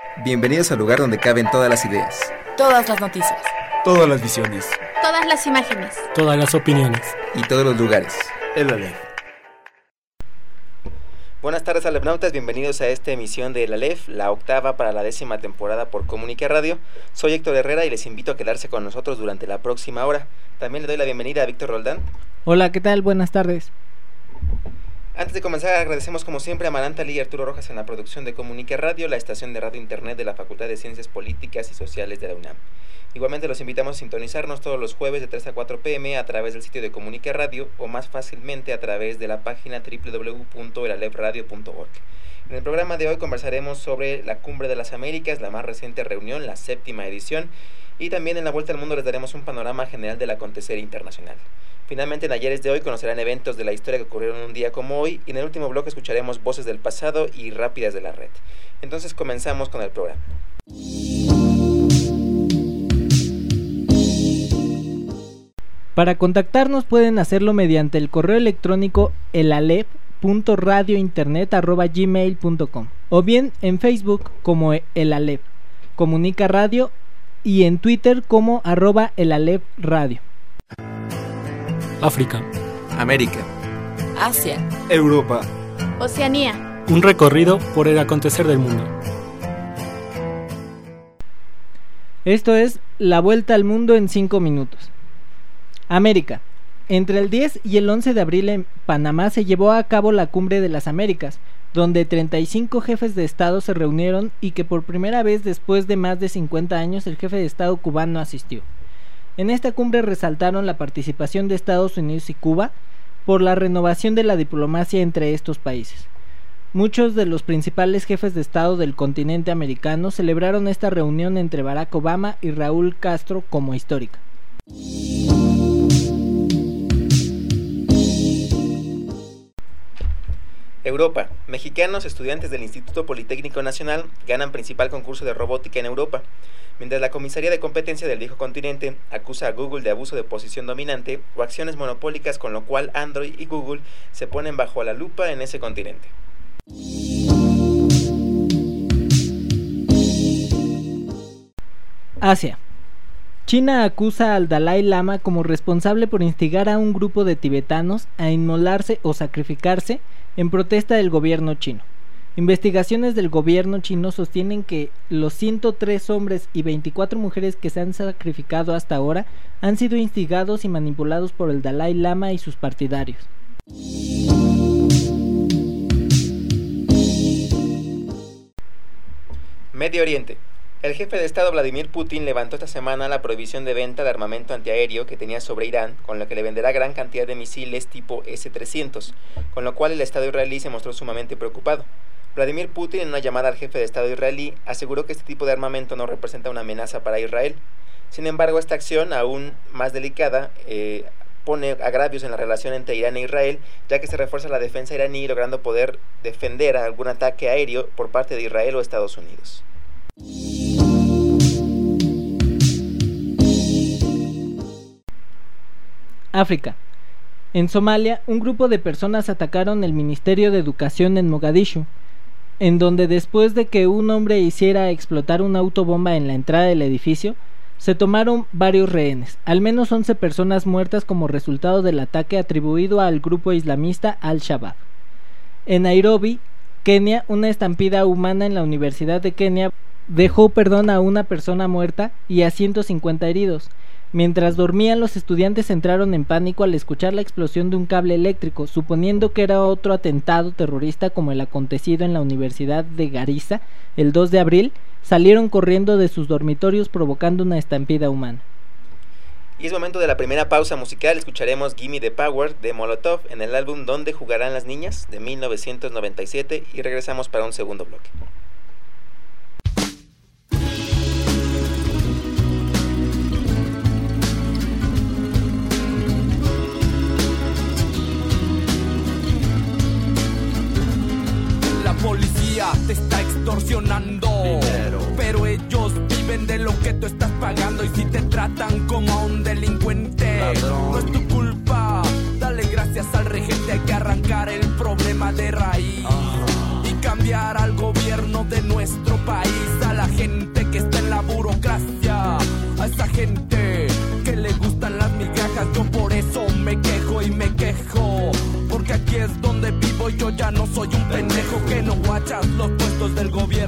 Bienvenidos al lugar donde caben todas las ideas, todas las noticias, todas las visiones, todas las imágenes, todas las opiniones y todos los lugares. El Aleph. Buenas tardes, Alephnautas, bienvenidos a esta emisión de El Aleph, la octava para la 10ª temporada por Comunica Radio. Soy Héctor Herrera y les invito a quedarse con nosotros durante la próxima hora. También le doy la bienvenida a Víctor Roldán. Hola, ¿qué tal? Buenas tardes. Antes de comenzar, agradecemos como siempre a Amaranta Lee y Arturo Rojas en la producción de Comunica Radio, la estación de radio internet de la Facultad de Ciencias Políticas y Sociales de la UNAM. Igualmente los invitamos a sintonizarnos todos los jueves de 3 a 4 p.m. a través del sitio de Comunica Radio o más fácilmente a través de la página www.elalefradio.org. En el programa de hoy conversaremos sobre la Cumbre de las Américas, la más reciente reunión, la 7ª edición, y también en la Vuelta al Mundo les daremos un panorama general del acontecer internacional. Finalmente, en Ayeres de hoy conocerán eventos de la historia que ocurrieron un día como hoy, y en el último bloque escucharemos voces del pasado y rápidas de la red. Entonces comenzamos con el programa. Para contactarnos pueden hacerlo mediante el correo electrónico elalep.radiointernet@gmail.com o bien en Facebook como El Aleph, Comunica Radio, y en Twitter como @elalephradio. África, América, Asia, Europa, Oceanía. un recorrido por el acontecer del mundo. Esto es la Vuelta al Mundo en 5 minutos. América. Entre el 10 y el 11 de abril en Panamá se llevó a cabo la Cumbre de las Américas, donde 35 jefes de Estado se reunieron y que por primera vez después de más de 50 años el jefe de Estado cubano asistió. En esta cumbre resaltaron la participación de Estados Unidos y Cuba por la renovación de la diplomacia entre estos países. Muchos de los principales jefes de Estado del continente americano celebraron esta reunión entre Barack Obama y Raúl Castro como histórica. Europa. Mexicanos, estudiantes del Instituto Politécnico Nacional, ganan principal concurso de robótica en Europa. Mientras la Comisaría de Competencia del Viejo Continente acusa a Google de abuso de posición dominante o acciones monopólicas, con lo cual Android y Google se ponen bajo la lupa en ese continente. Asia. China acusa al Dalai Lama como responsable por instigar a un grupo de tibetanos a inmolarse o sacrificarse en protesta del gobierno chino. Investigaciones del gobierno chino sostienen que los 103 hombres y 24 mujeres que se han sacrificado hasta ahora han sido instigados y manipulados por el Dalai Lama y sus partidarios. Medio Oriente. El jefe de Estado Vladimir Putin levantó esta semana la prohibición de venta de armamento antiaéreo que tenía sobre Irán, con lo que le venderá gran cantidad de misiles tipo S-300, con lo cual el Estado israelí se mostró sumamente preocupado. Vladimir Putin, en una llamada al jefe de Estado israelí, aseguró que este tipo de armamento no representa una amenaza para Israel. Sin embargo, esta acción, aún más delicada, pone agravios en la relación entre Irán e Israel, ya que se refuerza la defensa iraní, logrando poder defender a algún ataque aéreo por parte de Israel o Estados Unidos. África. En Somalia, un grupo de personas atacaron el Ministerio de Educación en Mogadishu, en donde después de que un hombre hiciera explotar una autobomba en la entrada del edificio, se tomaron varios rehenes, al menos 11 personas muertas como resultado del ataque atribuido al grupo islamista Al-Shabaab. En Nairobi, Kenia, una estampida humana en la Universidad de Kenia dejó a una persona muerta y a 150 heridos. Mientras dormían, los estudiantes entraron en pánico al escuchar la explosión de un cable eléctrico, suponiendo que era otro atentado terrorista como el acontecido en la Universidad de Garissa el 2 de abril, salieron corriendo de sus dormitorios provocando una estampida humana. Y es momento de la primera pausa musical. Escucharemos Gimme the Power de Molotov en el álbum ¿Dónde jugarán las niñas?, de 1997, y regresamos para un segundo bloque. Policía te está extorsionando dinero, pero ellos viven de lo que tú estás pagando. Y si te tratan como a un delincuente, ladrón, no es tu culpa. Dale gracias al regente, hay que arrancar el problema de raíz y cambiar al gobierno de nuestro país. A la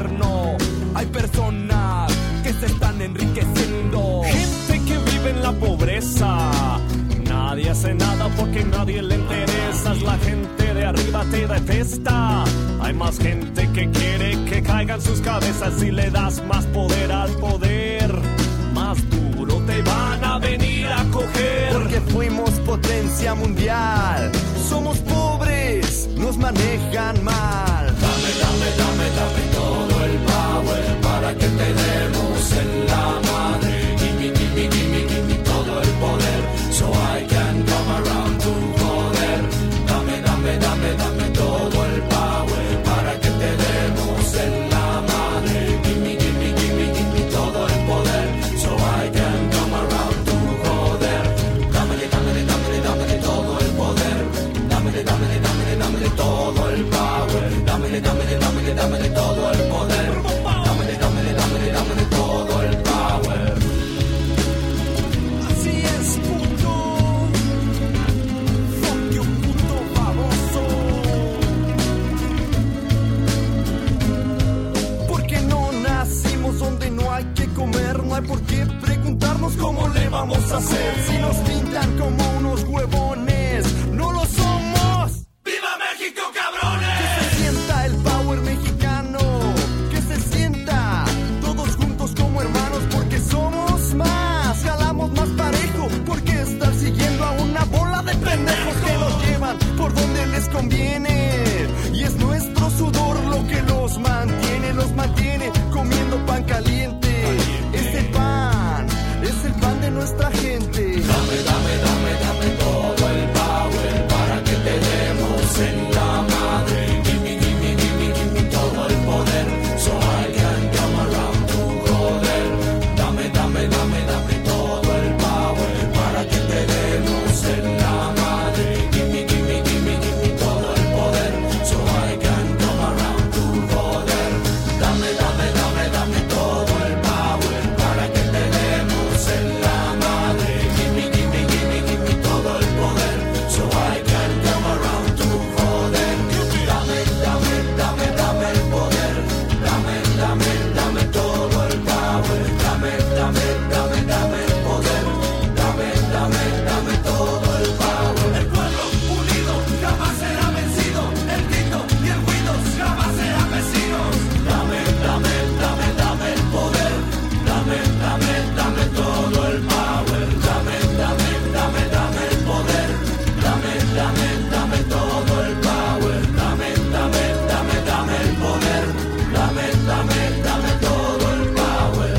gobierno. Hay personas que se están enriqueciendo. Gente que vive en la pobreza. Nadie hace nada porque nadie le interesa. La gente de arriba te detesta. Hay más gente que quiere que caigan sus cabezas. Si le das más poder al poder, más duro te van a venir a coger. Porque fuimos potencia mundial. Somos pobres, nos manejan mal. Dame, dame, dame, dame todo el power para que te demos en la madre. Gimme, gimme, gimme, gimme todo el poder, so I can come around to joder. Dame, dame, dame, dame todo el power para que te demos en la madre. Gimme, gimme, gimme, gimme todo el poder, so I can come around to joder. Dámele, dámele, dámele, dámele todo el poder. Dámele, dámele, dámele, dámele todo el power. Dámele, dámele, dámele, dámele todo el poder. Dámele, dámele, dámele, dámele todo el power. Así es, puto. Fuck you, puto baboso. Porque no nacimos donde no hay que comer. No hay por qué preguntarnos cómo le vamos a hacer. Si nos pintan como unos huevones, no lo somos. ¡Viva México, cabrones! Que se sienta el power mexicano. Que se sienta todos juntos como hermanos. Porque somos más, jalamos más parejo. Porque estar siguiendo a una bola de pendejos que nos llevan por donde les conviene. Y es nuestro sudor lo que los mantiene comiendo pan caliente. Es el pan de nuestra gente. Dame, dame, dame, dame todo el power para que te demos en la madre. Gimme, gimme, gimme, gimme todo el poder, so I can come around to joder. Dame, dame, dame, dame todo el power para que te demos en la madre. Gimme, gimme, gimme, gimme todo el poder, so I can come around to joder. Dame, dame, dame, dame todo el power para que te demos en la madre. Gimme, gimme, gimme, gimme todo el poder, so I can come around to joder. Dame, dame, dame, dame el poder. Dame, dame, dame todo el power. Dame, dame, dame, dame el poder. Dame, dame, dame todo el power. El pueblo unido jamás será vencido. El grito y el ruido jamás serán vecinos. Dame, dame, dame, dame el poder. Dame, dame, dame todo el power. Dame, dame, dame, dame el poder. Dame, dame, dame todo el power. Dame, dame, dame, dame el poder. Dame, dame, dame todo el power.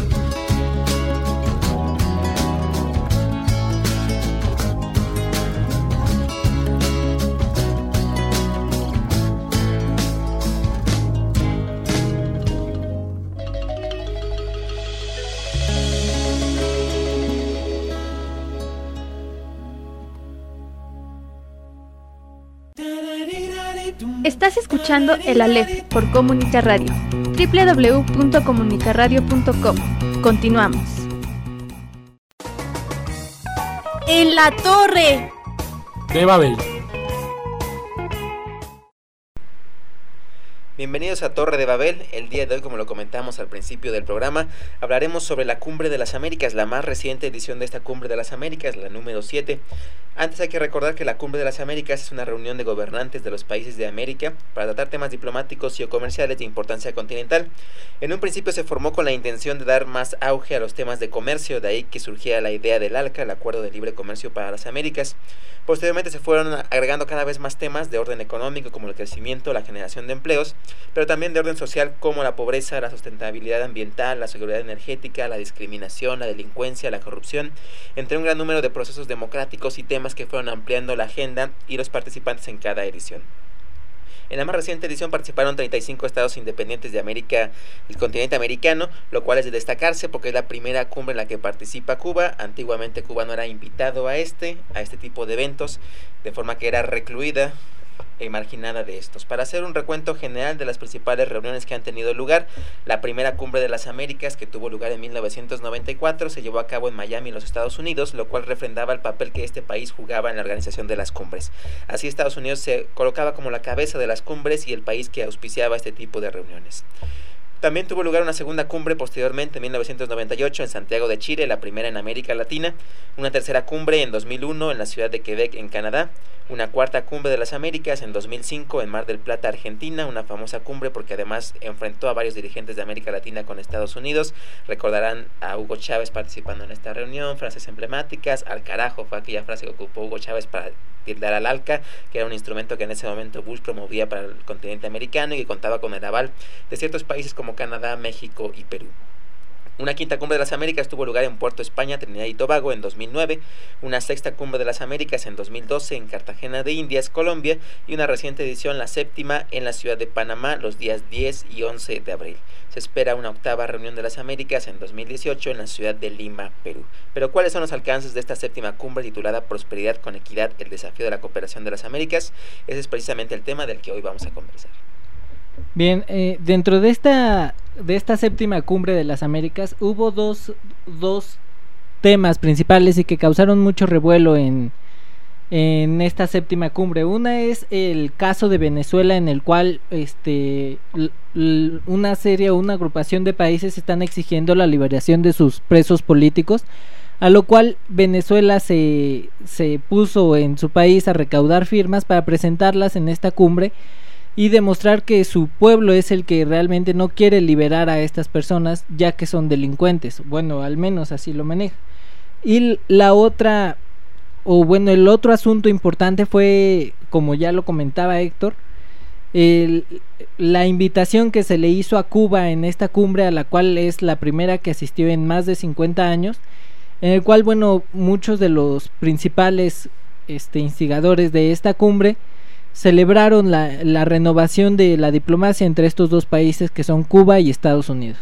Estás escuchando El Aleph por Comunica Radio. www.comunicaradio.com. Continuamos. ¡En la torre! De Babel. Bienvenidos a Torre de Babel. El día de hoy, como lo comentamos al principio del programa, hablaremos sobre la Cumbre de las Américas, la más reciente edición de esta Cumbre de las Américas, la número 7. Antes hay que recordar que la Cumbre de las Américas es una reunión de gobernantes de los países de América para tratar temas diplomáticos y comerciales de importancia continental. En un principio se formó con la intención de dar más auge a los temas de comercio, de ahí que surgía la idea del ALCA, el Acuerdo de Libre Comercio para las Américas. Posteriormente se fueron agregando cada vez más temas de orden económico como el crecimiento, la generación de empleos, pero también de orden social como la pobreza, la sustentabilidad ambiental, la seguridad energética, la discriminación, la delincuencia, la corrupción, entre un gran número de procesos democráticos y temas que fueron ampliando la agenda y los participantes en cada edición. En la más reciente edición participaron 35 estados independientes de América, el continente americano, lo cual es de destacarse porque es la primera cumbre en la que participa Cuba. Antiguamente Cuba no era invitado a este tipo de eventos, de forma que era recluida e marginada de estos. Para hacer un recuento general de las principales reuniones que han tenido lugar, la primera Cumbre de las Américas, que tuvo lugar en 1994, se llevó a cabo en Miami, en los Estados Unidos, lo cual refrendaba el papel que este país jugaba en la organización de las cumbres. Así Estados Unidos se colocaba como la cabeza de las cumbres y el país que auspiciaba este tipo de reuniones. También tuvo lugar una segunda cumbre posteriormente en 1998 en Santiago de Chile, la primera en América Latina, una tercera cumbre en 2001 en la ciudad de Quebec, en Canadá, una cuarta cumbre de las Américas en 2005 en Mar del Plata, Argentina, una famosa cumbre porque además enfrentó a varios dirigentes de América Latina con Estados Unidos. Recordarán a Hugo Chávez participando en esta reunión, frases emblemáticas, al carajo fue aquella frase que ocupó Hugo Chávez para tildar al ALCA, que era un instrumento que en ese momento Bush promovía para el continente americano y que contaba con el aval de ciertos países como Canadá, México y Perú. Una quinta cumbre de las Américas tuvo lugar en Puerto España, Trinidad y Tobago en 2009, una sexta cumbre de las Américas en 2012 en Cartagena de Indias, Colombia, y una reciente edición, la séptima, en la ciudad de Panamá los días 10 y 11 de abril. Se espera una octava reunión de las Américas en 2018 en la ciudad de Lima, Perú. Pero ¿cuáles son los alcances de esta séptima cumbre titulada Prosperidad con Equidad, el desafío de la cooperación de las Américas? Ese es precisamente el tema del que hoy vamos a conversar. Bien, dentro de esta séptima cumbre de las Américas hubo dos temas principales y que causaron mucho revuelo en esta séptima cumbre. Una es el caso de Venezuela, en el cual una agrupación de países están exigiendo la liberación de sus presos políticos, a lo cual Venezuela se puso en su país a recaudar firmas para presentarlas en esta cumbre y demostrar que su pueblo es el que realmente no quiere liberar a estas personas, ya que son delincuentes. Bueno, al menos así lo maneja. Y el otro asunto importante fue, como ya lo comentaba Héctor, la invitación que se le hizo a Cuba en esta cumbre, a la cual es la primera que asistió en más de 50 años, en el cual, muchos de los principales instigadores de esta cumbre celebraron la renovación de la diplomacia entre estos dos países, que son Cuba y Estados Unidos.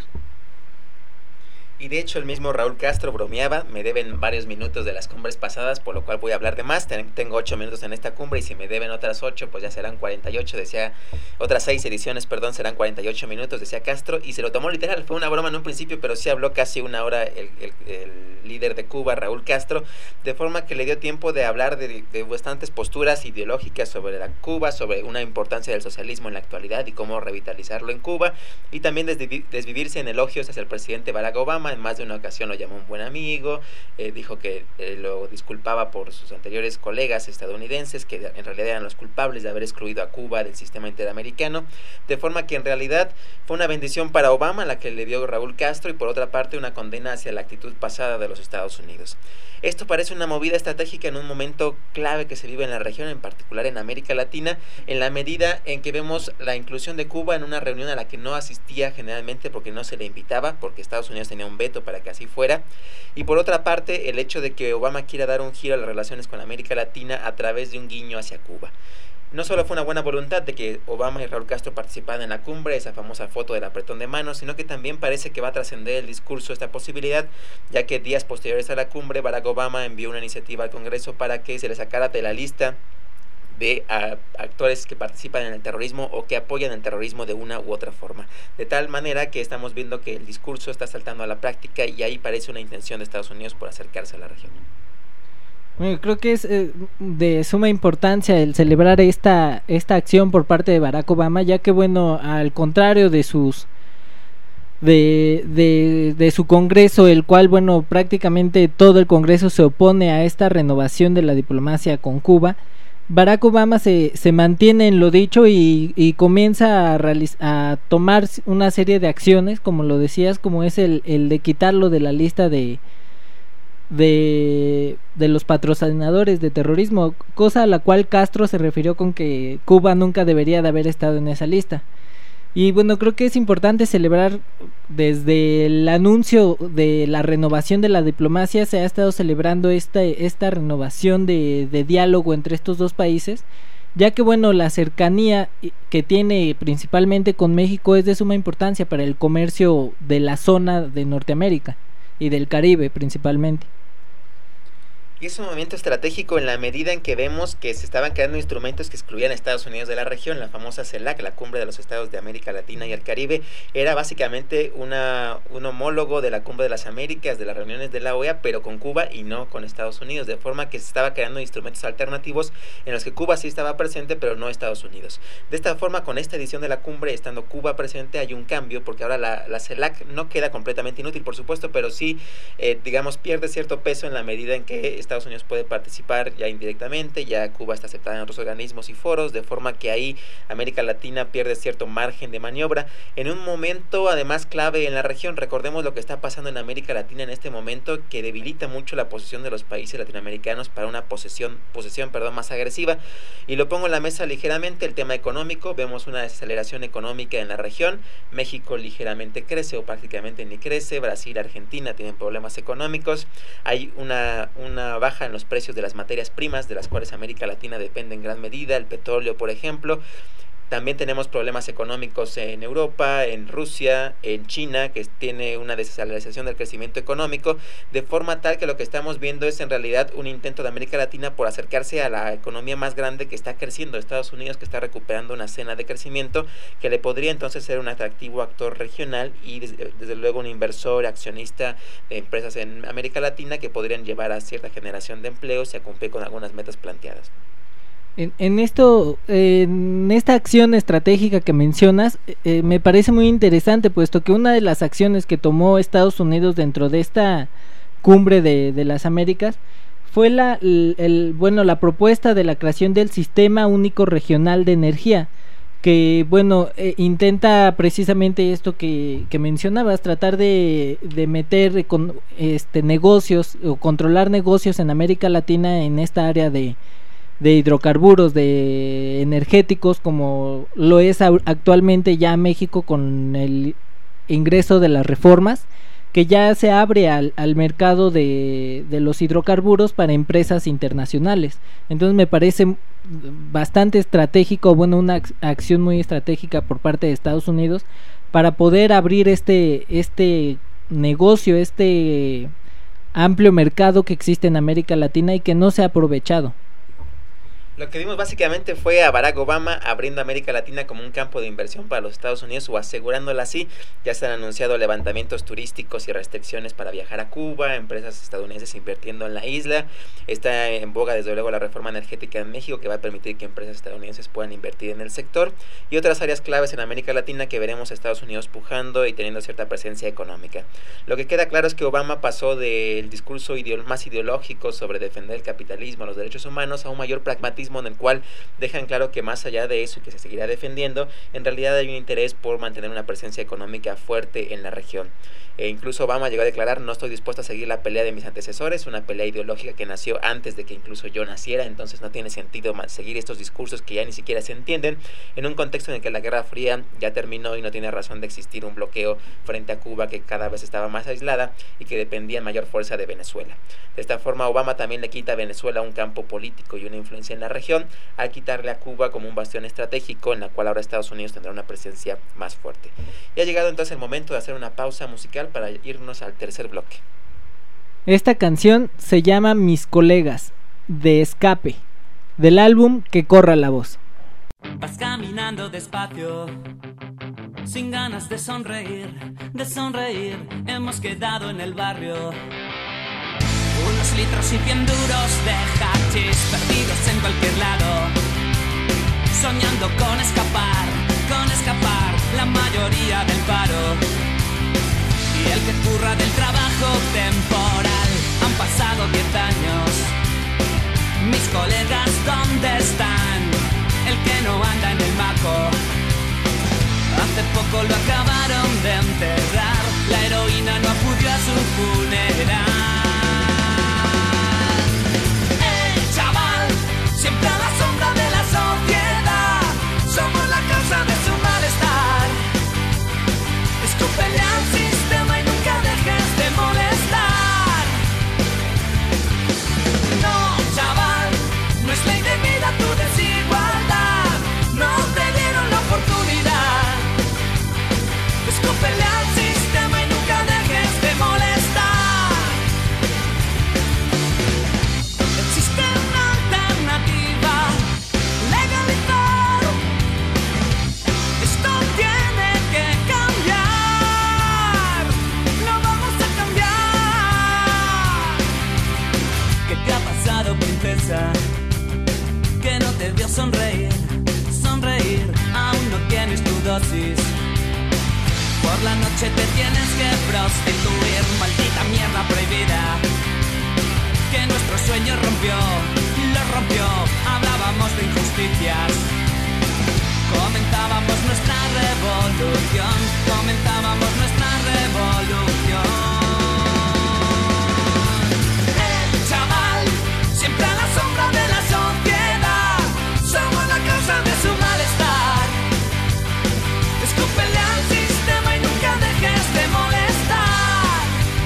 Y de hecho el mismo Raúl Castro bromeaba: me deben varios minutos de las cumbres pasadas, por lo cual voy a hablar de más. Tengo 8 minutos en esta cumbre y si me deben otras 8, pues ya serán 48, otras 6 ediciones, serán 48 minutos, decía Castro, y se lo tomó literal. Fue una broma en un principio, pero sí habló casi una hora el líder de Cuba, Raúl Castro, de forma que le dio tiempo de hablar de bastantes posturas ideológicas sobre la Cuba, sobre una importancia del socialismo en la actualidad y cómo revitalizarlo en Cuba, y también desvivirse en elogios hacia el presidente Barack Obama. En más de una ocasión lo llamó un buen amigo, dijo que lo disculpaba por sus anteriores colegas estadounidenses, que en realidad eran los culpables de haber excluido a Cuba del sistema interamericano, de forma que en realidad fue una bendición para Obama la que le dio Raúl Castro, y por otra parte una condena hacia la actitud pasada de los Estados Unidos. Esto parece una movida estratégica en un momento clave que se vive en la región, en particular en América Latina, en la medida en que vemos la inclusión de Cuba en una reunión a la que no asistía generalmente porque no se le invitaba, porque Estados Unidos tenía un veto para que así fuera, y por otra parte el hecho de que Obama quiera dar un giro a las relaciones con América Latina a través de un guiño hacia Cuba. No solo fue una buena voluntad de que Obama y Raúl Castro participaran en la cumbre, esa famosa foto del apretón de manos, sino que también parece que va a trascender el discurso esta posibilidad, ya que días posteriores a la cumbre Barack Obama envió una iniciativa al Congreso para que se le sacara de la lista de actores que participan en el terrorismo o que apoyan el terrorismo de una u otra forma, de tal manera que estamos viendo que el discurso está saltando a la práctica, y ahí parece una intención de Estados Unidos por acercarse a la región. Bueno, creo que es de suma importancia el celebrar esta acción por parte de Barack Obama, ya que al contrario de su Congreso, el cual prácticamente todo el Congreso se opone a esta renovación de la diplomacia con Cuba, Barack Obama se mantiene en lo dicho y comienza a tomar una serie de acciones, como lo decías, como es el de quitarlo de la lista de los patrocinadores de terrorismo, cosa a la cual Castro se refirió con que Cuba nunca debería de haber estado en esa lista. Y creo que es importante celebrar, desde el anuncio de la renovación de la diplomacia se ha estado celebrando esta renovación de diálogo entre estos dos países, ya que la cercanía que tiene principalmente con México es de suma importancia para el comercio de la zona de Norteamérica y del Caribe principalmente. Y es un movimiento estratégico en la medida en que vemos que se estaban creando instrumentos que excluían a Estados Unidos de la región. La famosa CELAC, la Cumbre de los Estados de América Latina y el Caribe, era básicamente un homólogo de la Cumbre de las Américas, de las reuniones de la OEA, pero con Cuba y no con Estados Unidos, de forma que se estaba creando instrumentos alternativos en los que Cuba sí estaba presente, pero no Estados Unidos. De esta forma, con esta edición de la cumbre, estando Cuba presente, hay un cambio, porque ahora la CELAC no queda completamente inútil, por supuesto, pero sí, digamos, pierde cierto peso en la medida en que Estados Unidos puede participar ya indirectamente, ya Cuba está aceptada en otros organismos y foros, de forma que ahí América Latina pierde cierto margen de maniobra en un momento además clave en la región. Recordemos lo que está pasando en América Latina en este momento, que debilita mucho la posición de los países latinoamericanos para una posesión más agresiva, y lo pongo en la mesa ligeramente. El tema económico, vemos una desaceleración económica en la región. México ligeramente crece o prácticamente ni crece, Brasil, Argentina tienen problemas económicos, hay una baja en los precios de las materias primas, de las cuales América Latina depende en gran medida, el petróleo, por ejemplo. También tenemos problemas económicos en Europa, en Rusia, en China, que tiene una desaceleración del crecimiento económico, de forma tal que lo que estamos viendo es en realidad un intento de América Latina por acercarse a la economía más grande que está creciendo, Estados Unidos, que está recuperando una senda de crecimiento, que le podría entonces ser un atractivo actor regional y desde luego un inversor, accionista de empresas en América Latina que podrían llevar a cierta generación de empleos y a cumplir con algunas metas planteadas. En esta acción estratégica que mencionas, me parece muy interesante, puesto que una de las acciones que tomó Estados Unidos dentro de esta cumbre de las Américas fue la propuesta de la creación del Sistema Único Regional de Energía, que intenta precisamente esto que mencionabas, tratar de meter negocios o controlar negocios en América Latina en esta área de hidrocarburos, de energéticos, como lo es actualmente ya México con el ingreso de las reformas, que ya se abre al mercado de los hidrocarburos para empresas internacionales. Entonces me parece bastante estratégico, una acción muy estratégica por parte de Estados Unidos para poder abrir este negocio, este amplio mercado que existe en América Latina y que no se ha aprovechado. Lo que vimos básicamente fue a Barack Obama abriendo América Latina como un campo de inversión para los Estados Unidos, o asegurándola así. Ya se han anunciado levantamientos turísticos y restricciones para viajar a Cuba, empresas estadounidenses invirtiendo en la isla. Está en boga desde luego la reforma energética en México, que va a permitir que empresas estadounidenses puedan invertir en el sector, y otras áreas claves en América Latina que veremos a Estados Unidos pujando y teniendo cierta presencia económica. Lo que queda claro es que Obama pasó del discurso más ideológico sobre defender el capitalismo, los derechos humanos, a un mayor pragmatismo, en el cual dejan claro que más allá de eso, y que se seguirá defendiendo, en realidad hay un interés por mantener una presencia económica fuerte en la región. Incluso Obama llegó a declarar: no estoy dispuesto a seguir la pelea de mis antecesores, una pelea ideológica que nació antes de que incluso yo naciera, entonces no tiene sentido seguir estos discursos que ya ni siquiera se entienden, en un contexto en el que la Guerra Fría ya terminó y no tiene razón de existir un bloqueo frente a Cuba, que cada vez estaba más aislada y que dependía en mayor fuerza de Venezuela. De esta forma, Obama también le quita a Venezuela un campo político y una influencia en la región, al quitarle a Cuba como un bastión estratégico en la cual ahora Estados Unidos tendrá una presencia más fuerte. Y ha llegado entonces el momento de hacer una pausa musical para irnos al tercer bloque. Esta canción se llama Mis Colegas, de Escape, del álbum Que Corra la Voz. Vas caminando despacio, sin ganas de sonreír, hemos quedado en el barrio. Unos litros y 100 duros de hachís perdidos en cualquier lado, soñando con escapar la mayoría del paro. Y el que curra del trabajo temporal, han pasado 10 años. Mis colegas, ¿dónde están? El que no anda en el maco. Hace poco lo acabaron de enterrar, la heroína no acudió a su funeral. Chaval, siempre a la sombra de la sociedad, somos la causa de su malestar. Escúpele al sistema y nunca dejes de molestar. No, chaval, no es ley de vida tu desigualdad, no te dieron la oportunidad. Escúpele al sistema y nunca dejes de molestar. noche te tienes que prostituir, maldita mierda prohibida, que nuestro sueño rompió, lo rompió. Hablábamos de injusticias, comentábamos nuestra revolución, comentábamos nuestra revolución. El chaval, siempre a la sombra de la sociedad, somos la causa de su malestar. Escúpele al sistema y nunca dejes de molestar.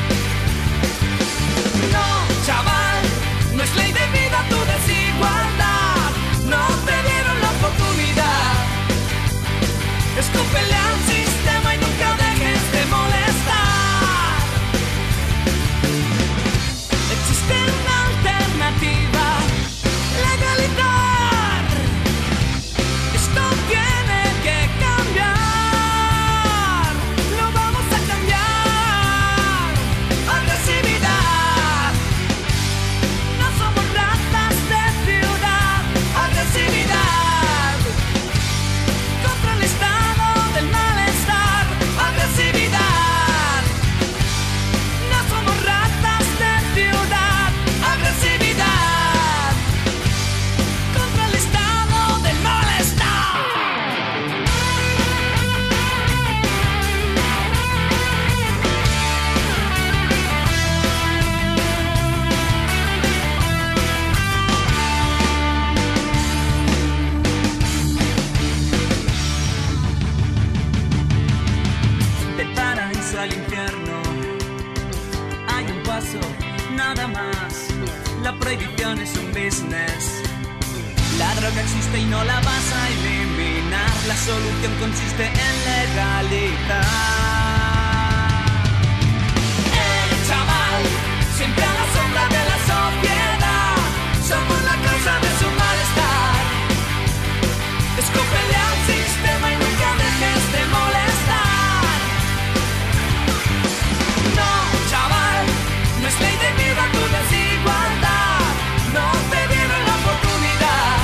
No, chaval, no es ley de vida tu desigualdad, no te dieron la oportunidad. Escúpele al sistema y nunca dejes de molestar. Existe una alternativa, legalizar. Esto tiene que cambiar, lo vamos a cambiar. Agresividad, no somos ratas de ciudad. Agresividad, contra el estado del malestar. Agresividad, no somos ratas de ciudad. Agresividad, contra el estado del malestar. Del paraíso al infierno hay un paso, nada más. La prohibición es un business. La droga existe y no la vas a eliminar. La solución consiste en legalizar. El chaval, siempre a la sombra de la sociedad, somos la causa de su malestar. Escúpele al sistema y nunca dejes de molestar. No, chaval, no es ley de vida tu desigualdad, no te dieron la oportunidad.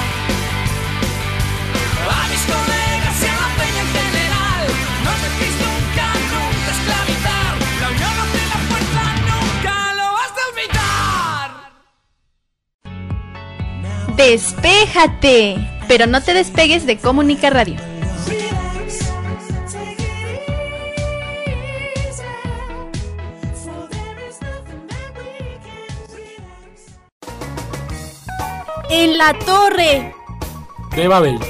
A mis colegas y a la peña en general, no dejéis nunca, nunca esclavizar. La unión hace la fuerza, nunca lo vas a olvidar. ¡Despéjate! Pero no te despegues de Comunica Radio. En la torre. De Babel.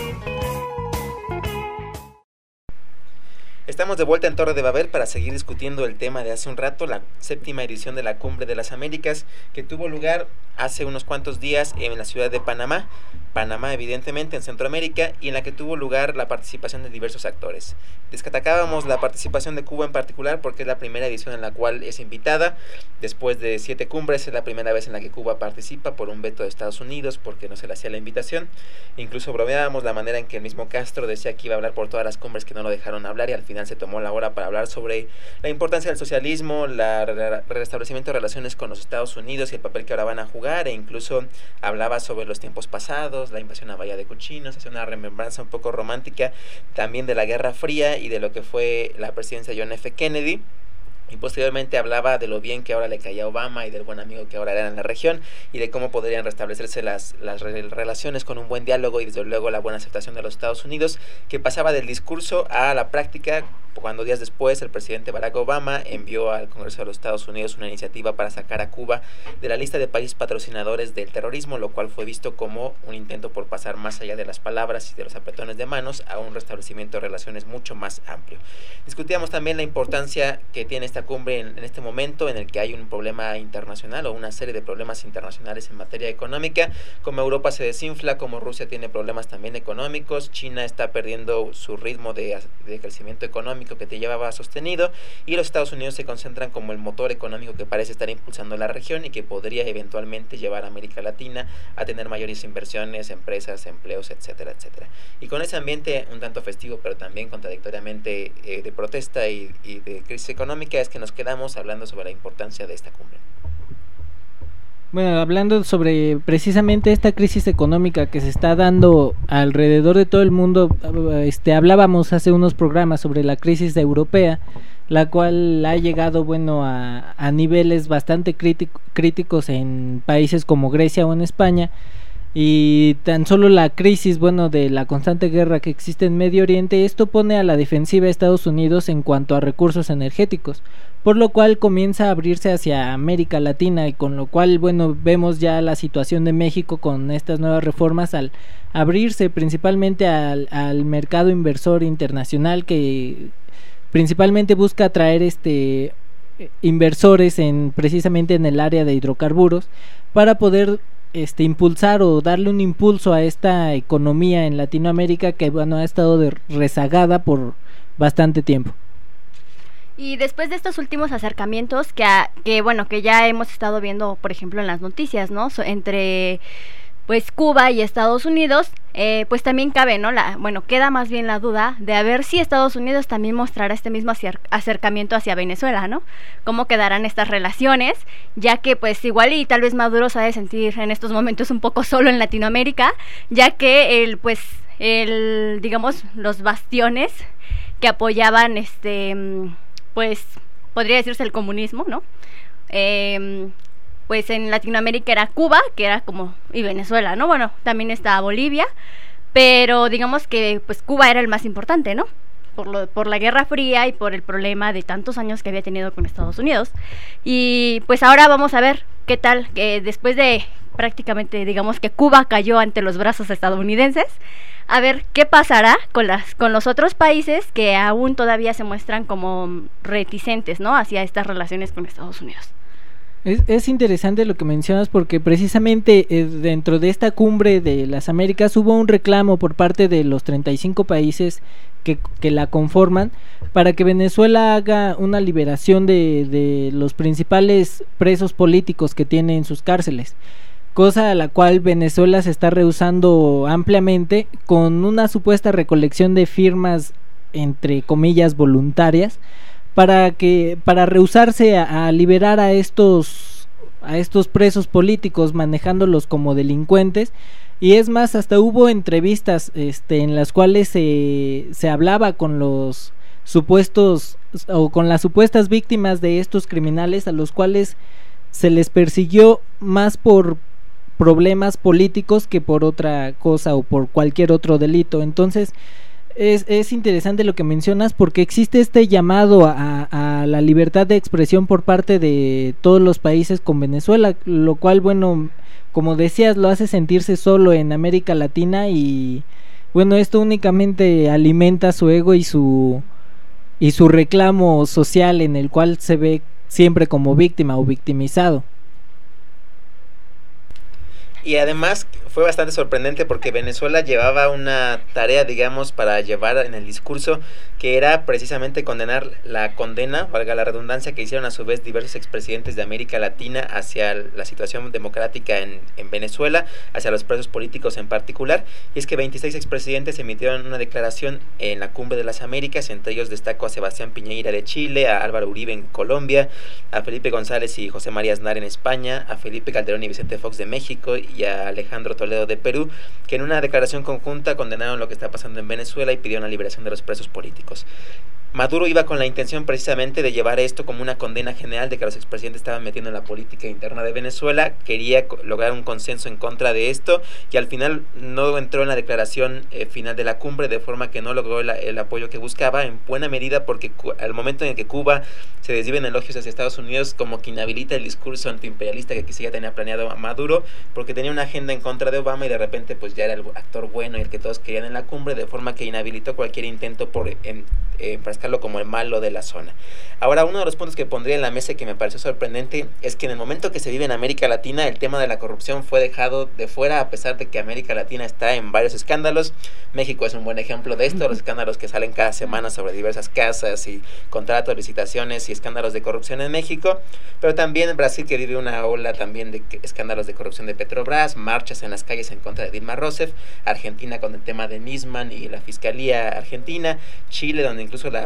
Estamos de vuelta en Torre de Babel para seguir discutiendo el tema de hace un rato, la 7ª edición de la Cumbre de las Américas, que tuvo lugar hace unos cuantos días en la ciudad de Panamá, evidentemente en Centroamérica, y en la que tuvo lugar la participación de diversos actores. Destacábamos la participación de Cuba en particular porque es la primera edición en la cual es invitada. Después de 7 cumbres es la primera vez en la que Cuba participa por un veto de Estados Unidos porque no se le hacía la invitación. Incluso bromeábamos la manera en que el mismo Castro decía que iba a hablar por todas las cumbres que no lo dejaron hablar, y al final se tomó la hora para hablar sobre la importancia del socialismo, el restablecimiento de relaciones con los Estados Unidos y el papel que ahora van a jugar, e incluso hablaba sobre los tiempos pasados, la invasión a Bahía de Cochinos, hacía una remembranza un poco romántica también de la Guerra Fría y de lo que fue la presidencia de John F. Kennedy. Y posteriormente hablaba de lo bien que ahora le caía a Obama y del buen amigo que ahora era en la región, y de cómo podrían restablecerse las relaciones con un buen diálogo y desde luego la buena aceptación de los Estados Unidos, que pasaba del discurso a la práctica cuando días después el presidente Barack Obama envió al Congreso de los Estados Unidos una iniciativa para sacar a Cuba de la lista de países patrocinadores del terrorismo, lo cual fue visto como un intento por pasar más allá de las palabras y de los apretones de manos a un restablecimiento de relaciones mucho más amplio. Discutíamos también la importancia que tiene esta cumbre en este momento en el que hay un problema internacional o una serie de problemas internacionales en materia económica, como Europa se desinfla, como Rusia tiene problemas también económicos, China está perdiendo su ritmo de crecimiento económico que te llevaba sostenido, y los Estados Unidos se concentran como el motor económico que parece estar impulsando la región y que podría eventualmente llevar a América Latina a tener mayores inversiones, empresas, empleos, etcétera, etcétera. Y con ese ambiente un tanto festivo, pero también contradictoriamente de protesta y de crisis económica, es que nos quedamos hablando sobre la importancia de esta cumbre. Bueno, hablando sobre precisamente esta crisis económica que se está dando alrededor de todo el mundo, hablábamos hace unos programas sobre la crisis europea, la cual ha llegado, bueno, a niveles bastante críticos en países como Grecia o en España. Y tan solo la crisis, bueno, de la constante guerra que existe en Medio Oriente, esto pone a la defensiva a Estados Unidos en cuanto a recursos energéticos, por lo cual comienza a abrirse hacia América Latina, y con lo cual, bueno, vemos ya la situación de México con estas nuevas reformas al abrirse principalmente al mercado inversor internacional, que principalmente busca atraer inversores precisamente en el área de hidrocarburos, para poder impulsar o darle un impulso a esta economía en Latinoamérica que, bueno, ha estado rezagada por bastante tiempo. Y después de estos últimos acercamientos que ya hemos estado viendo, por ejemplo, en las noticias, ¿no? Entre pues Cuba y Estados Unidos, pues también cabe, ¿no? Queda más bien la duda de a ver si Estados Unidos también mostrará este mismo acercamiento hacia Venezuela, ¿no? Cómo quedarán estas relaciones, ya que pues igual y tal vez Maduro se ha de sentir en estos momentos un poco solo en Latinoamérica, ya que digamos, los bastiones que apoyaban pues podría decirse el comunismo, ¿no? Pues en Latinoamérica era Cuba, que era y Venezuela, ¿no? Bueno, también está Bolivia, pero digamos que pues Cuba era el más importante, ¿no? Por la Guerra Fría y por el problema de tantos años que había tenido con Estados Unidos. Y pues ahora vamos a ver qué tal, que después de prácticamente, digamos que Cuba cayó ante los brazos estadounidenses, a ver qué pasará con los otros países que aún todavía se muestran como reticentes, ¿no? Hacia estas relaciones con Estados Unidos. Es interesante lo que mencionas, porque precisamente dentro de esta cumbre de las Américas hubo un reclamo por parte de los 35 países que la conforman para que Venezuela haga una liberación de los principales presos políticos que tiene en sus cárceles, cosa a la cual Venezuela se está rehusando ampliamente, con una supuesta recolección de firmas entre comillas voluntarias, para rehusarse a liberar a estos presos políticos, manejándolos como delincuentes. Y es más, hasta hubo entrevistas en las cuales se hablaba con los supuestos o con las supuestas víctimas de estos criminales, a los cuales se les persiguió más por problemas políticos que por otra cosa o por cualquier otro delito. Entonces es interesante lo que mencionas, porque existe este llamado a la libertad de expresión por parte de todos los países con Venezuela, lo cual, bueno, como decías, lo hace sentirse solo en América Latina, y bueno, esto únicamente alimenta su ego y su reclamo social, en el cual se ve siempre como víctima o victimizado. Y además fue bastante sorprendente porque Venezuela llevaba una tarea, digamos, para llevar en el discurso, que era precisamente condenar la condena, valga la redundancia, que hicieron a su vez diversos expresidentes de América Latina hacia la situación democrática en Venezuela, hacia los presos políticos en particular. Y es que 26 expresidentes emitieron una declaración en la Cumbre de las Américas. Entre ellos destaco a Sebastián Piñera de Chile, a Álvaro Uribe en Colombia, a Felipe González y José María Aznar en España, a Felipe Calderón y Vicente Fox de México y a Alejandro Toledo de Perú, que en una declaración conjunta condenaron lo que está pasando en Venezuela y pidieron la liberación de los presos políticos. Maduro iba con la intención precisamente de llevar esto como una condena general de que los expresidentes estaban metiendo en la política interna de Venezuela. Quería lograr un consenso en contra de esto, y al final no entró en la declaración final de la cumbre, de forma que no logró el apoyo que buscaba, en buena medida porque al momento en el que Cuba se desviven elogios hacia Estados Unidos, como que inhabilita el discurso antiimperialista que quizá ya tenía planeado a Maduro, porque tenía una agenda en contra de Obama y de repente pues ya era el actor bueno y el que todos querían en la cumbre, de forma que inhabilitó cualquier intento por enfrascarlo como el malo de la zona. Ahora, uno de los puntos que pondría en la mesa y que me pareció sorprendente es que en el momento que se vive en América Latina, el tema de la corrupción fue dejado de fuera, a pesar de que América Latina está en varios escándalos. México es un buen ejemplo de esto, los escándalos que salen cada semana sobre diversas casas y contratos, licitaciones y escándalos de corrupción en México, pero también Brasil, que vive una ola también de escándalos de corrupción de Petrobras, marchas en las calles en contra de Dilma Rousseff, Argentina con el tema de Nisman y la Fiscalía Argentina, Chile, donde incluso la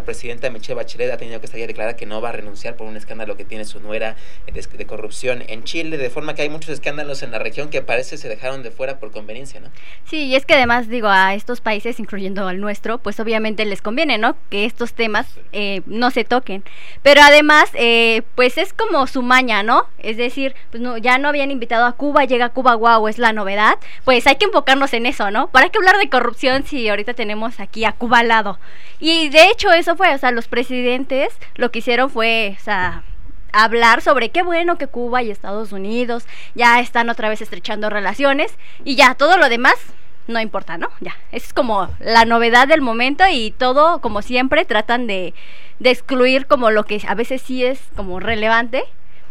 la presidenta Michelle Bachelet ha tenido que salir a declarar que no va a renunciar por un escándalo que tiene su nuera de corrupción en Chile, de forma que hay muchos escándalos en la región que parece se dejaron de fuera por conveniencia, ¿no? Sí, y es que además, digo, a estos países, incluyendo al nuestro, pues obviamente les conviene, ¿no? Que estos temas no se toquen. Pero además, pues es como su maña, ¿no? Es decir, pues no, ya no habían invitado a Cuba, llega Cuba, wow, es la novedad. Pues hay que enfocarnos en eso, ¿no? ¿Para qué hablar de corrupción si ahorita tenemos aquí a Cuba al lado? Y de hecho eso fue, o sea, los presidentes lo que hicieron fue, o sea, hablar sobre qué bueno que Cuba y Estados Unidos ya están otra vez estrechando relaciones y ya todo lo demás no importa, ¿no? Ya, es como la novedad del momento y todo, como siempre, tratan de excluir como lo que a veces sí es como relevante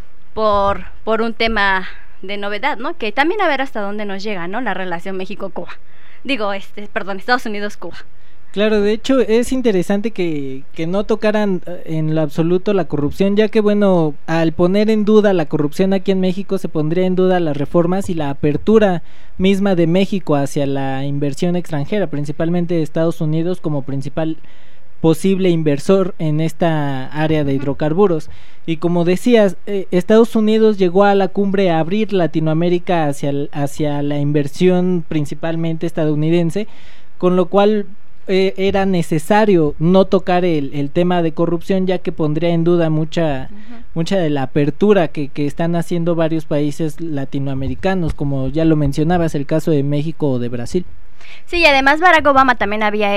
por un tema de novedad, ¿no? Que también a ver hasta dónde nos llega, ¿no? La relación México-Cuba. Digo, Estados Unidos-Cuba. Claro, de hecho es interesante que no tocaran en lo absoluto la corrupción, ya que bueno, al poner en duda la corrupción aquí en México se pondría en duda las reformas y la apertura misma de México hacia la inversión extranjera, principalmente de Estados Unidos como principal posible inversor en esta área de hidrocarburos. Y como decías, Estados Unidos llegó a la cumbre a abrir Latinoamérica hacia la inversión principalmente estadounidense, con lo cual era necesario no tocar el tema de corrupción, ya que pondría en duda mucha de la apertura que están haciendo varios países latinoamericanos, como ya lo mencionabas, el caso de México o de Brasil. Sí, y además Barack Obama también había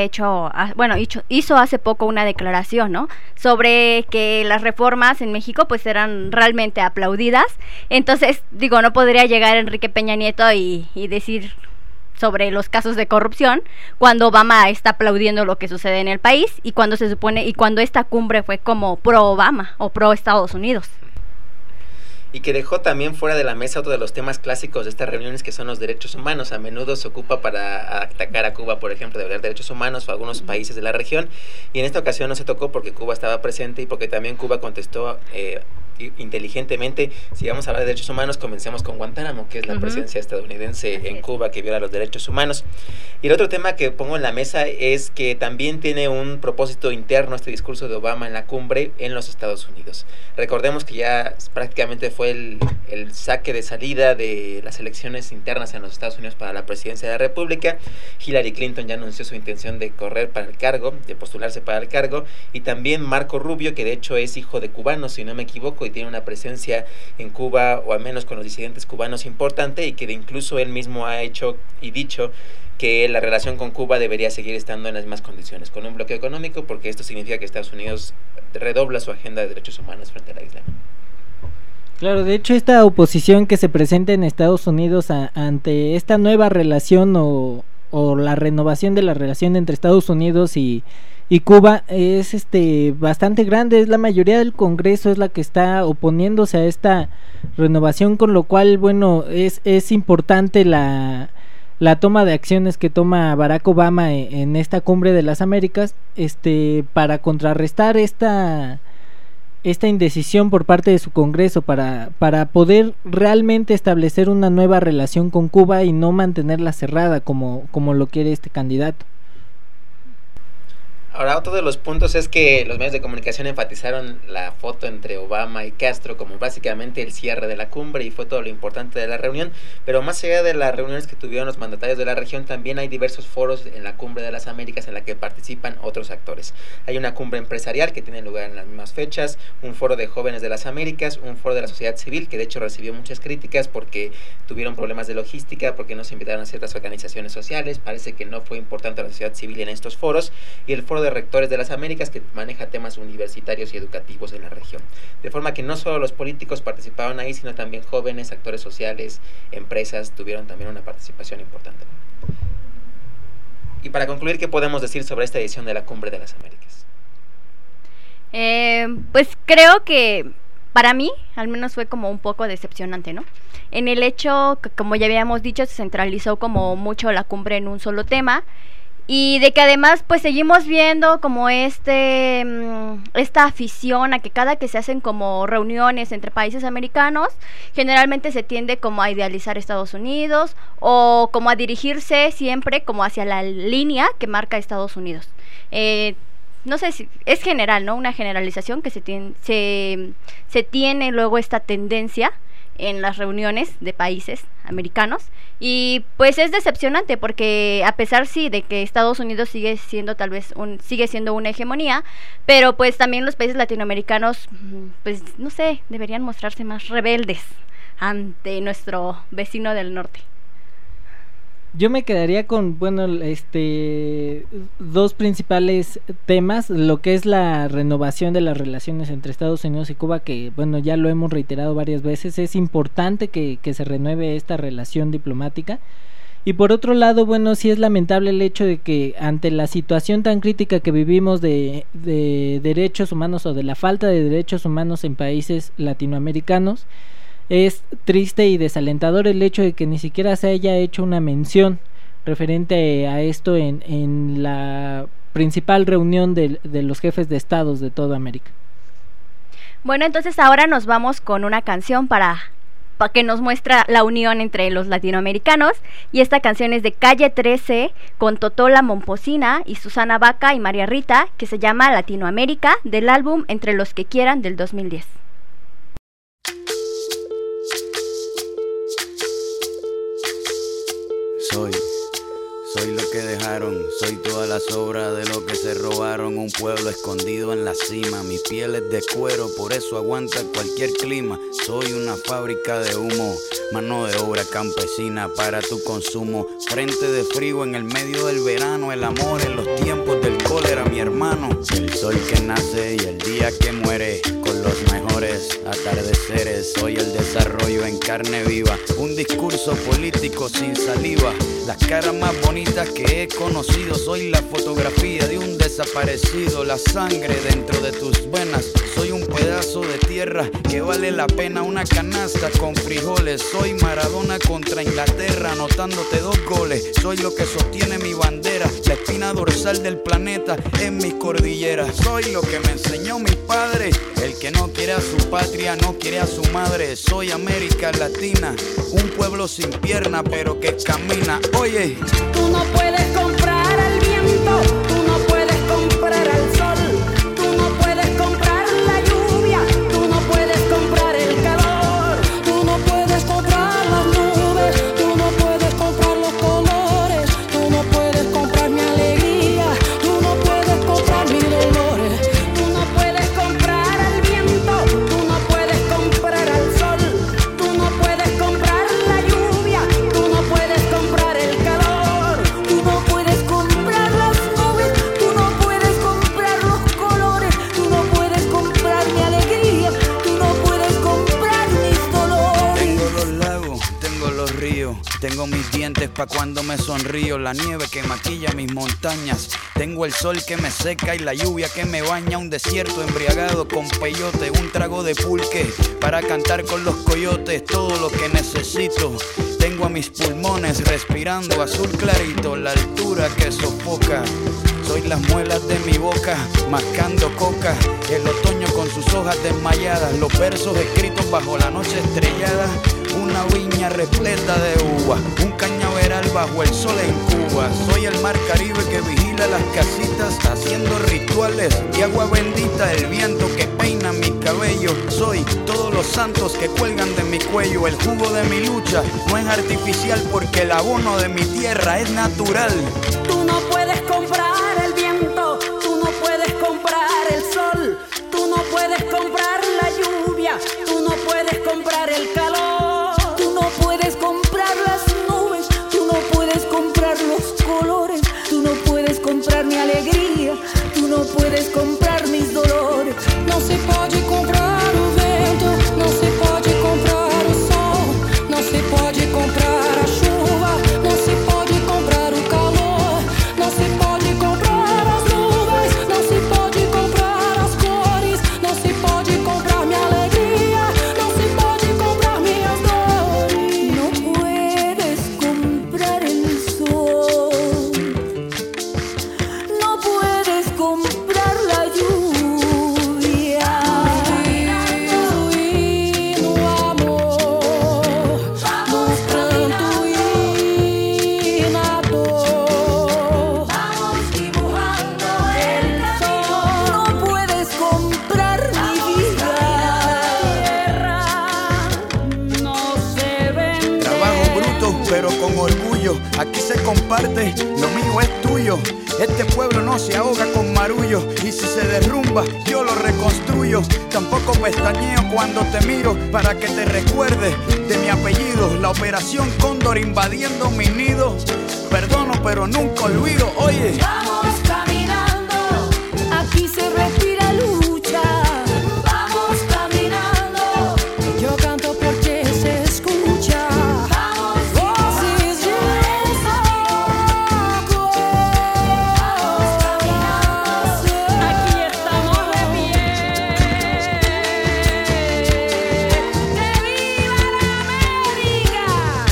hizo hace poco una declaración, ¿no? Sobre que las reformas en México pues eran realmente aplaudidas. Entonces, digo, no podría llegar Enrique Peña Nieto y decir sobre los casos de corrupción cuando Obama está aplaudiendo lo que sucede en el país y cuando cuando esta cumbre fue como pro Obama o pro Estados Unidos. Y que dejó también fuera de la mesa otro de los temas clásicos de estas reuniones, que son los derechos humanos. A menudo se ocupa para atacar a Cuba, por ejemplo, de hablar de derechos humanos o algunos países de la región, y en esta ocasión no se tocó porque Cuba estaba presente y porque también Cuba contestó inteligentemente. Si vamos a hablar de derechos humanos, comencemos con Guantánamo, que es la presencia estadounidense en Cuba que viola los derechos humanos. Y el otro tema que pongo en la mesa es que también tiene un propósito interno este discurso de Obama en la cumbre en los Estados Unidos. Recordemos que ya prácticamente fue el saque de salida de las elecciones internas en los Estados Unidos para la presidencia de la República. Hillary Clinton ya anunció su intención de correr para el cargo, de postularse para el cargo, y también Marco Rubio, que de hecho es hijo de cubanos, si no me equivoco, y tiene una presencia en Cuba, o al menos con los disidentes cubanos, importante, y que incluso él mismo ha hecho y dicho que la relación con Cuba debería seguir estando en las mismas condiciones, con un bloqueo económico, porque esto significa que Estados Unidos redobla su agenda de derechos humanos frente a la isla. Claro, de hecho esta oposición que se presenta en Estados Unidos ante esta nueva relación o la renovación de la relación entre Estados Unidos y Cuba es bastante grande. Es la mayoría del Congreso es la que está oponiéndose a esta renovación, con lo cual bueno, es importante la toma de acciones que toma Barack Obama en esta cumbre de las Américas, para contrarrestar esta indecisión por parte de su Congreso, para poder realmente establecer una nueva relación con Cuba y no mantenerla cerrada como lo quiere este candidato. Ahora, otro de los puntos es que los medios de comunicación enfatizaron la foto entre Obama y Castro como básicamente el cierre de la cumbre, y fue todo lo importante de la reunión. Pero más allá de las reuniones que tuvieron los mandatarios de la región, también hay diversos foros en la Cumbre de las Américas en la que participan otros actores. Hay una cumbre empresarial que tiene lugar en las mismas fechas, un foro de jóvenes de las Américas, un foro de la sociedad civil, que de hecho recibió muchas críticas porque tuvieron problemas de logística, porque no se invitaron a ciertas organizaciones sociales. Parece que no fue importante la sociedad civil en estos foros, y el foro de rectores de las Américas, que maneja temas universitarios y educativos en la región. De forma que no solo los políticos participaron ahí, sino también jóvenes, actores sociales, empresas tuvieron también una participación importante. Y para concluir, ¿qué podemos decir sobre esta edición de la Cumbre de las Américas? Pues creo que para mí, al menos fue como un poco decepcionante, ¿no? En el hecho que, como ya habíamos dicho, se centralizó como mucho la cumbre en un solo tema, y de que además pues seguimos viendo como esta afición a que cada que se hacen como reuniones entre países americanos, generalmente se tiende como a idealizar Estados Unidos o como a dirigirse siempre como hacia la línea que marca Estados Unidos. no sé si es general, ¿no? Una generalización que se tiene luego esta tendencia en las reuniones de países americanos, y pues es decepcionante porque a pesar sí de que Estados Unidos sigue siendo una hegemonía, pero pues también los países latinoamericanos, pues no sé, deberían mostrarse más rebeldes ante nuestro vecino del norte. Yo me quedaría con, dos principales temas, lo que es la renovación de las relaciones entre Estados Unidos y Cuba, que ya lo hemos reiterado varias veces, es importante que se renueve esta relación diplomática. Y por otro lado, sí es lamentable el hecho de que ante la situación tan crítica que vivimos de derechos humanos o de la falta de derechos humanos en países latinoamericanos, es triste y desalentador el hecho de que ni siquiera se haya hecho una mención referente a esto en la principal reunión de los jefes de estados de toda América. Bueno, entonces ahora nos vamos con una canción para que nos muestra la unión entre los latinoamericanos, y esta canción es de Calle 13 con Totola Momposina y Susana Baca y María Rita, que se llama Latinoamérica, del álbum Entre los que quieran del 2010. Soy lo que dejaron, soy toda la sobra de lo que se robaron. Un pueblo escondido en la cima, mi piel es de cuero, por eso aguanta cualquier clima. Soy una fábrica de humo, mano de obra campesina para tu consumo. Frente de frío en el medio del verano, el amor en los tiempos del cólera, mi hermano. El sol que nace y el día que muere, con los mejores atardeceres. Soy el desarrollo en carne viva, un discurso político sin saliva. Las caras más bonitas que he conocido, soy la fotografía de un desaparecido. La sangre dentro de tus venas, soy un pedazo de tierra que vale la pena una canasta con frijoles. Soy Maradona contra Inglaterra, anotándote 2 goles. Soy lo que sostiene mi bandera, la espina dorsal del planeta en mis cordilleras. Soy lo que me enseñó mi padre, el que no quiere a su patria, no quiere a su madre. Soy América Latina, un pueblo sin pierna pero que camina. Oye, tú no puedes comprar el viento, tú no puedes comprar el sol, tú no puedes comprar la lluvia, tú no puedes comprar el calor, tú no puedes comprar las nubes, tú no puedes comprar los colores, tú no puedes comprar mi alegría, tú no puedes comprar mis dolores, tú no puedes comprar el viento, tú no puedes comprar el sol, tú no puedes comprar la lluvia, tú no puedes comprar el calor, tú no puedes comprar las nubes, tú no puedes comprar los colores, tú no puedes comprar mi alegría, tú no puedes comprar mis dolores. Tengo los lagos, tengo los ríos, tengo mis dientes pa' cuando me sonrío, la nieve que maquilla mis montañas, tengo el sol que me seca y la lluvia que me baña, un desierto embriagado con peyote, un trago de pulque para cantar con los coyotes, todo lo que necesito. Tengo a mis pulmones respirando azul clarito, la altura que sofoca. Soy las muelas de mi boca, mascando coca. El otoño con sus hojas desmayadas, los versos escritos bajo la noche estrellada. Una viña repleta de uvas, un cañaveral bajo el sol en Cuba. Soy el mar Caribe que vigila las casitas, haciendo rituales de agua bendita. El viento que peina mi cabello. Soy todos los santos que cuelgan de mi cuello. El jugo de mi lucha no es artificial, porque el abono de mi tierra es natural. Tú no puedes comprar el viento, tú no puedes comprar el sol, tú no puedes comprar la lluvia, tú no puedes comprar el calor, tú no puedes comprar las nubes, tú no puedes comprar los colores, tú no puedes comprar mi alegría, tú no puedes comprar mis dolores. Não se pode comprar o vento, não se pode comprar o sol, não se pode comprar a chuva, não se pode comprar o calor, não se pode comprar as nuvens, não se pode comprar as cores, não se pode comprar minha alegria, não se pode comprar minhas dores. No puedes comprar el sol, no puedes comprar la pero con orgullo. Aquí se comparte, lo mío es tuyo. Este pueblo no se ahoga con marullo, y si se derrumba, yo lo reconstruyo. Tampoco pestañeo cuando te miro, para que te recuerdes de mi apellido. La operación Cóndor invadiendo mi nido. Perdono, pero nunca olvido, oye. Vamos caminando, aquí se respira lucha. Vamos caminando, yo canto porque se escucha. Vamos, voces de socorro. Vamos caminando, aquí estamos de pie. ¡Que viva la América!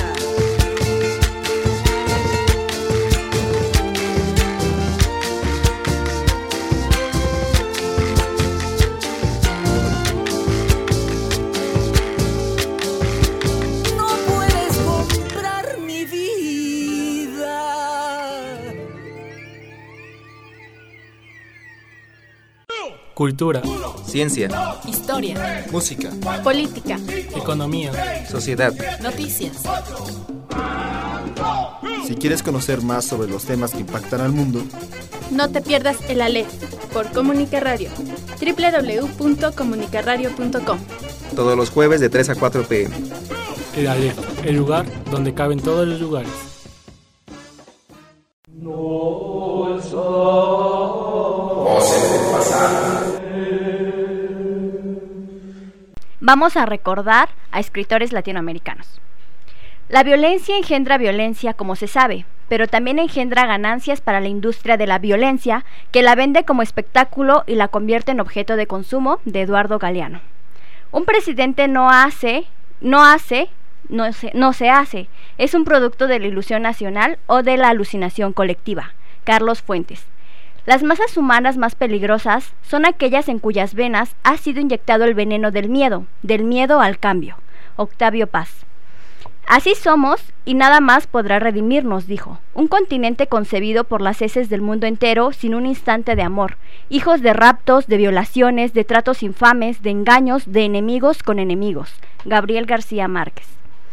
Cultura, ciencia, Historia, música, Política, economía, sociedad. noticias. Si quieres conocer más sobre los temas que impactan al mundo, no te pierdas el Aleph por Comunica Radio. www.comunicaradio.com. Todos los jueves de 3 a 4 p.m. el Aleph, el lugar donde caben todos los lugares. Vamos a recordar a escritores latinoamericanos. La violencia engendra violencia, como se sabe, pero también engendra ganancias para la industria de la violencia, que la vende como espectáculo y la convierte en objeto de consumo, de Eduardo Galeano. Un presidente no se hace, es un producto de la ilusión nacional o de la alucinación colectiva. Carlos Fuentes. Las masas humanas más peligrosas son aquellas en cuyas venas ha sido inyectado el veneno del miedo al cambio. Octavio Paz. Así somos y nada más podrá redimirnos, dijo. Un continente concebido por las heces del mundo entero sin un instante de amor. Hijos de raptos, de violaciones, de tratos infames, de engaños, de enemigos con enemigos. Gabriel García Márquez.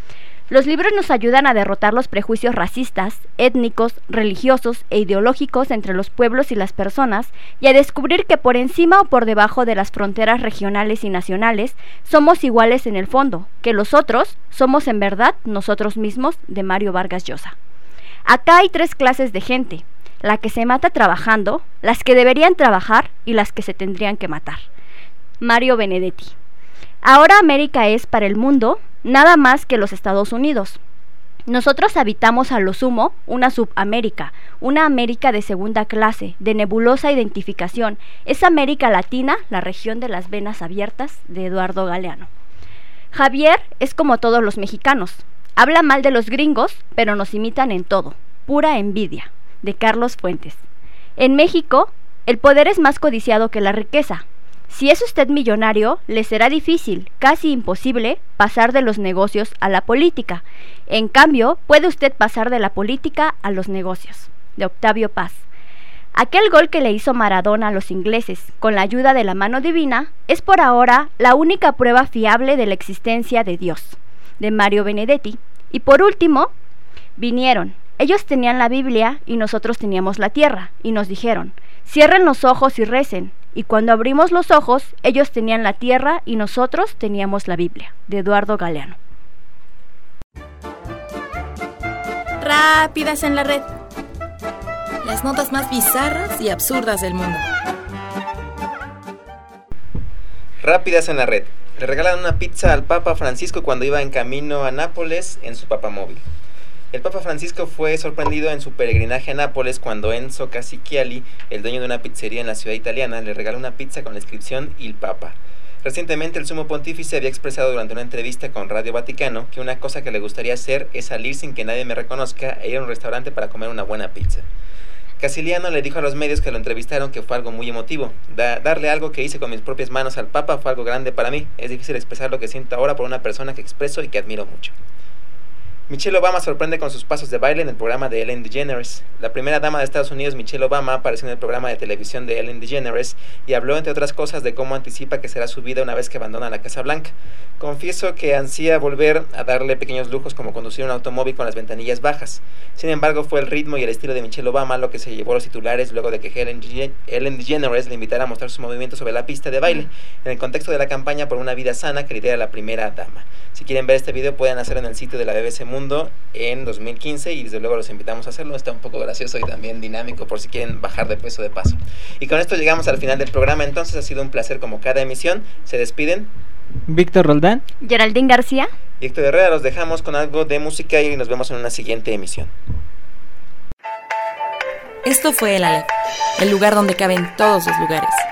Los libros nos ayudan a derrotar los prejuicios racistas, étnicos, religiosos e ideológicos entre los pueblos y las personas y a descubrir que por encima o por debajo de las fronteras regionales y nacionales somos iguales en el fondo, que los otros somos en verdad nosotros mismos, de Mario Vargas Llosa. Acá hay 3 clases de gente: la que se mata trabajando, las que deberían trabajar y las que se tendrían que matar. Mario Benedetti. Ahora América es para el mundo nada más que los Estados Unidos. Nosotros habitamos a lo sumo una subamérica, una América de segunda clase, de nebulosa identificación. Es América Latina, la región de las venas abiertas, de Eduardo Galeano. Javier es como todos los mexicanos. Habla mal de los gringos, pero nos imitan en todo. Pura envidia, de Carlos Fuentes. En México, el poder es más codiciado que la riqueza. Si es usted millonario, le será difícil, casi imposible, pasar de los negocios a la política. En cambio, puede usted pasar de la política a los negocios. De Octavio Paz. Aquel gol que le hizo Maradona a los ingleses, con la ayuda de la mano divina, es por ahora la única prueba fiable de la existencia de Dios. De Mario Benedetti. Y por último, vinieron. Ellos tenían la Biblia y nosotros teníamos la tierra, y nos dijeron: cierren los ojos y recen. Y cuando abrimos los ojos, ellos tenían la tierra y nosotros teníamos la Biblia. De Eduardo Galeano. Rápidas en la red. Las notas más bizarras y absurdas del mundo. Rápidas en la red. Le regalan una pizza al Papa Francisco cuando iba en camino a Nápoles en su papamóvil. El Papa Francisco fue sorprendido en su peregrinaje a Nápoles cuando Enzo Casicchiali, el dueño de una pizzería en la ciudad italiana, le regaló una pizza con la inscripción Il Papa. Recientemente el sumo pontífice había expresado durante una entrevista con Radio Vaticano que una cosa que le gustaría hacer es salir sin que nadie me reconozca e ir a un restaurante para comer una buena pizza. Casiliano le dijo a los medios que lo entrevistaron que fue algo muy emotivo. Darle algo que hice con mis propias manos al Papa fue algo grande para mí. Es difícil expresar lo que siento ahora por una persona que expreso y que admiro mucho. Michelle Obama sorprende con sus pasos de baile en el programa de Ellen DeGeneres. La primera dama de Estados Unidos, Michelle Obama, apareció en el programa de televisión de Ellen DeGeneres y habló, entre otras cosas, de cómo anticipa que será su vida una vez que abandona la Casa Blanca. Confieso que ansía volver a darle pequeños lujos como conducir un automóvil con las ventanillas bajas. Sin embargo, fue el ritmo y el estilo de Michelle Obama lo que se llevó a los titulares luego de que Ellen DeGeneres le invitara a mostrar sus movimientos sobre la pista de baile, en el contexto de la campaña por una vida sana que lidera la primera dama. Si quieren ver este video pueden hacerlo en el sitio de la BBC Mundo en 2015 y desde luego los invitamos a hacerlo. Está un poco gracioso y también dinámico por si quieren bajar de peso de paso. Y con esto llegamos al final del programa. Entonces ha sido un placer como cada emisión. Se despiden Víctor Roldán, Geraldine García y Héctor Herrera. Los dejamos con algo de música y nos vemos en una siguiente emisión. Esto fue el Aleph, el lugar donde caben todos los lugares.